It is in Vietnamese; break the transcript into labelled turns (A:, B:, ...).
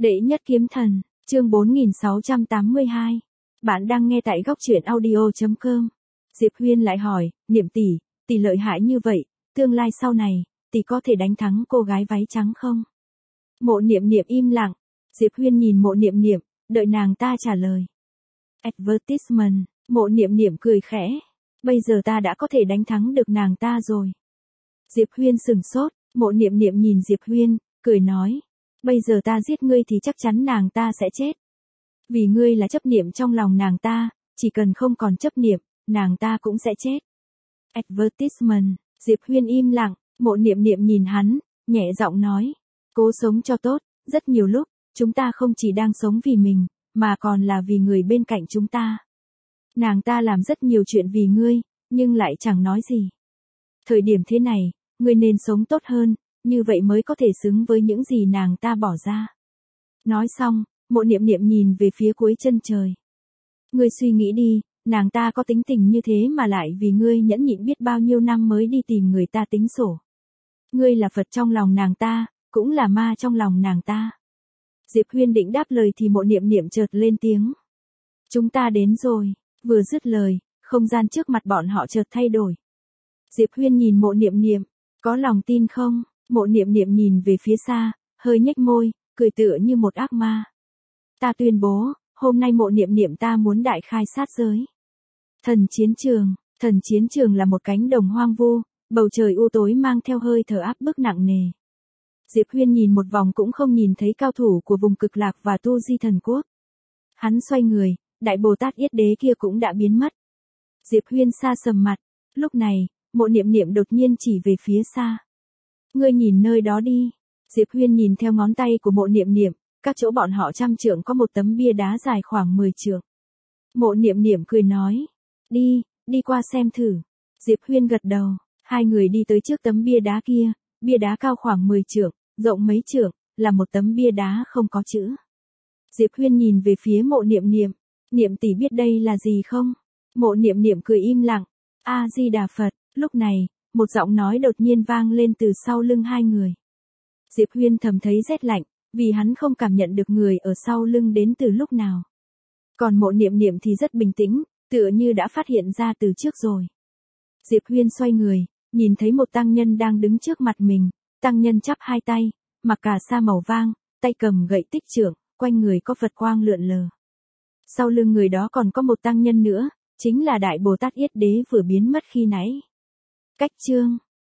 A: Đệ nhất kiếm thần, chương 4682. Bạn đang nghe tại góc truyện audio.com. Diệp Huyên lại hỏi, Niệm tỷ lợi hại như vậy, tương lai sau này, tỷ có thể đánh thắng cô gái váy trắng không? Mộ Niệm Niệm im lặng, Diệp Huyên nhìn Mộ Niệm Niệm, đợi nàng ta trả lời. Advertisement, Mộ Niệm Niệm cười khẽ, bây giờ ta đã có thể đánh thắng được nàng ta rồi. Diệp Huyên sừng sốt, Mộ Niệm Niệm nhìn Diệp Huyên, cười nói, bây giờ ta giết ngươi thì chắc chắn nàng ta sẽ chết. Vì ngươi là chấp niệm trong lòng nàng ta, chỉ cần không còn chấp niệm, nàng ta cũng sẽ chết. Advertisement, Diệp Huyên im lặng, Mộ Niệm Niệm nhìn hắn, nhẹ giọng nói, cố sống cho tốt, rất nhiều lúc, chúng ta không chỉ đang sống vì mình, mà còn là vì người bên cạnh chúng ta. Nàng ta làm rất nhiều chuyện vì ngươi, nhưng lại chẳng nói gì. Thời điểm thế này, ngươi nên sống tốt hơn, như vậy mới có thể xứng với những gì nàng ta bỏ ra. Nói xong, Mộ Niệm Niệm nhìn về phía cuối chân trời. Ngươi suy nghĩ đi, nàng ta có tính tình như thế mà lại vì ngươi nhẫn nhịn biết bao nhiêu năm mới đi tìm người ta tính sổ. Ngươi là Phật trong lòng nàng ta, cũng là ma trong lòng nàng ta. Diệp Huyên định đáp lời thì Mộ Niệm Niệm chợt lên tiếng. Chúng ta đến rồi, vừa dứt lời, không gian trước mặt bọn họ chợt thay đổi. Diệp Huyên nhìn Mộ Niệm Niệm, có lòng tin không? Mộ Niệm Niệm nhìn về phía xa, hơi nhếch môi, cười tựa như một ác ma. Ta tuyên bố, hôm nay Mộ Niệm Niệm ta muốn đại khai sát giới. Thần chiến trường là một cánh đồng hoang vu, bầu trời u tối mang theo hơi thở áp bức nặng nề. Diệp Huyên nhìn một vòng cũng không nhìn thấy cao thủ của vùng Cực Lạc và Tu Di Thần Quốc. Hắn xoay người, Đại Bồ Tát Yết Đế kia cũng đã biến mất. Diệp Huyên xa sầm mặt, lúc này, Mộ Niệm Niệm đột nhiên chỉ về phía xa. Ngươi nhìn nơi đó đi. Diệp Huyên nhìn theo ngón tay của Mộ Niệm Niệm, các chỗ bọn họ 100 trượng có một tấm bia đá dài khoảng 10 trượng. Mộ Niệm Niệm cười nói, đi qua xem thử. Diệp Huyên gật đầu, hai người đi tới trước tấm bia đá kia, bia đá cao khoảng 10 trượng, rộng mấy trượng, là một tấm bia đá không có chữ. Diệp Huyên nhìn về phía Mộ Niệm Niệm, Niệm tỷ biết đây là gì không? Mộ Niệm Niệm cười im lặng, A Di Đà Phật. Lúc này, một giọng nói đột nhiên vang lên từ sau lưng hai người. Diệp Huyên thầm thấy rét lạnh, vì hắn không cảm nhận được người ở sau lưng đến từ lúc nào. Còn Mộ Niệm Niệm thì rất bình tĩnh, tựa như đã phát hiện ra từ trước rồi. Diệp Huyên xoay người, nhìn thấy một tăng nhân đang đứng trước mặt mình, tăng nhân chắp hai tay, mặc cà sa màu vang, tay cầm gậy tích trượng, quanh người có Phật quang lượn lờ. Sau lưng người đó còn có một tăng nhân nữa, chính là Đại Bồ Tát Yết Đế vừa biến mất khi nãy. Cách chương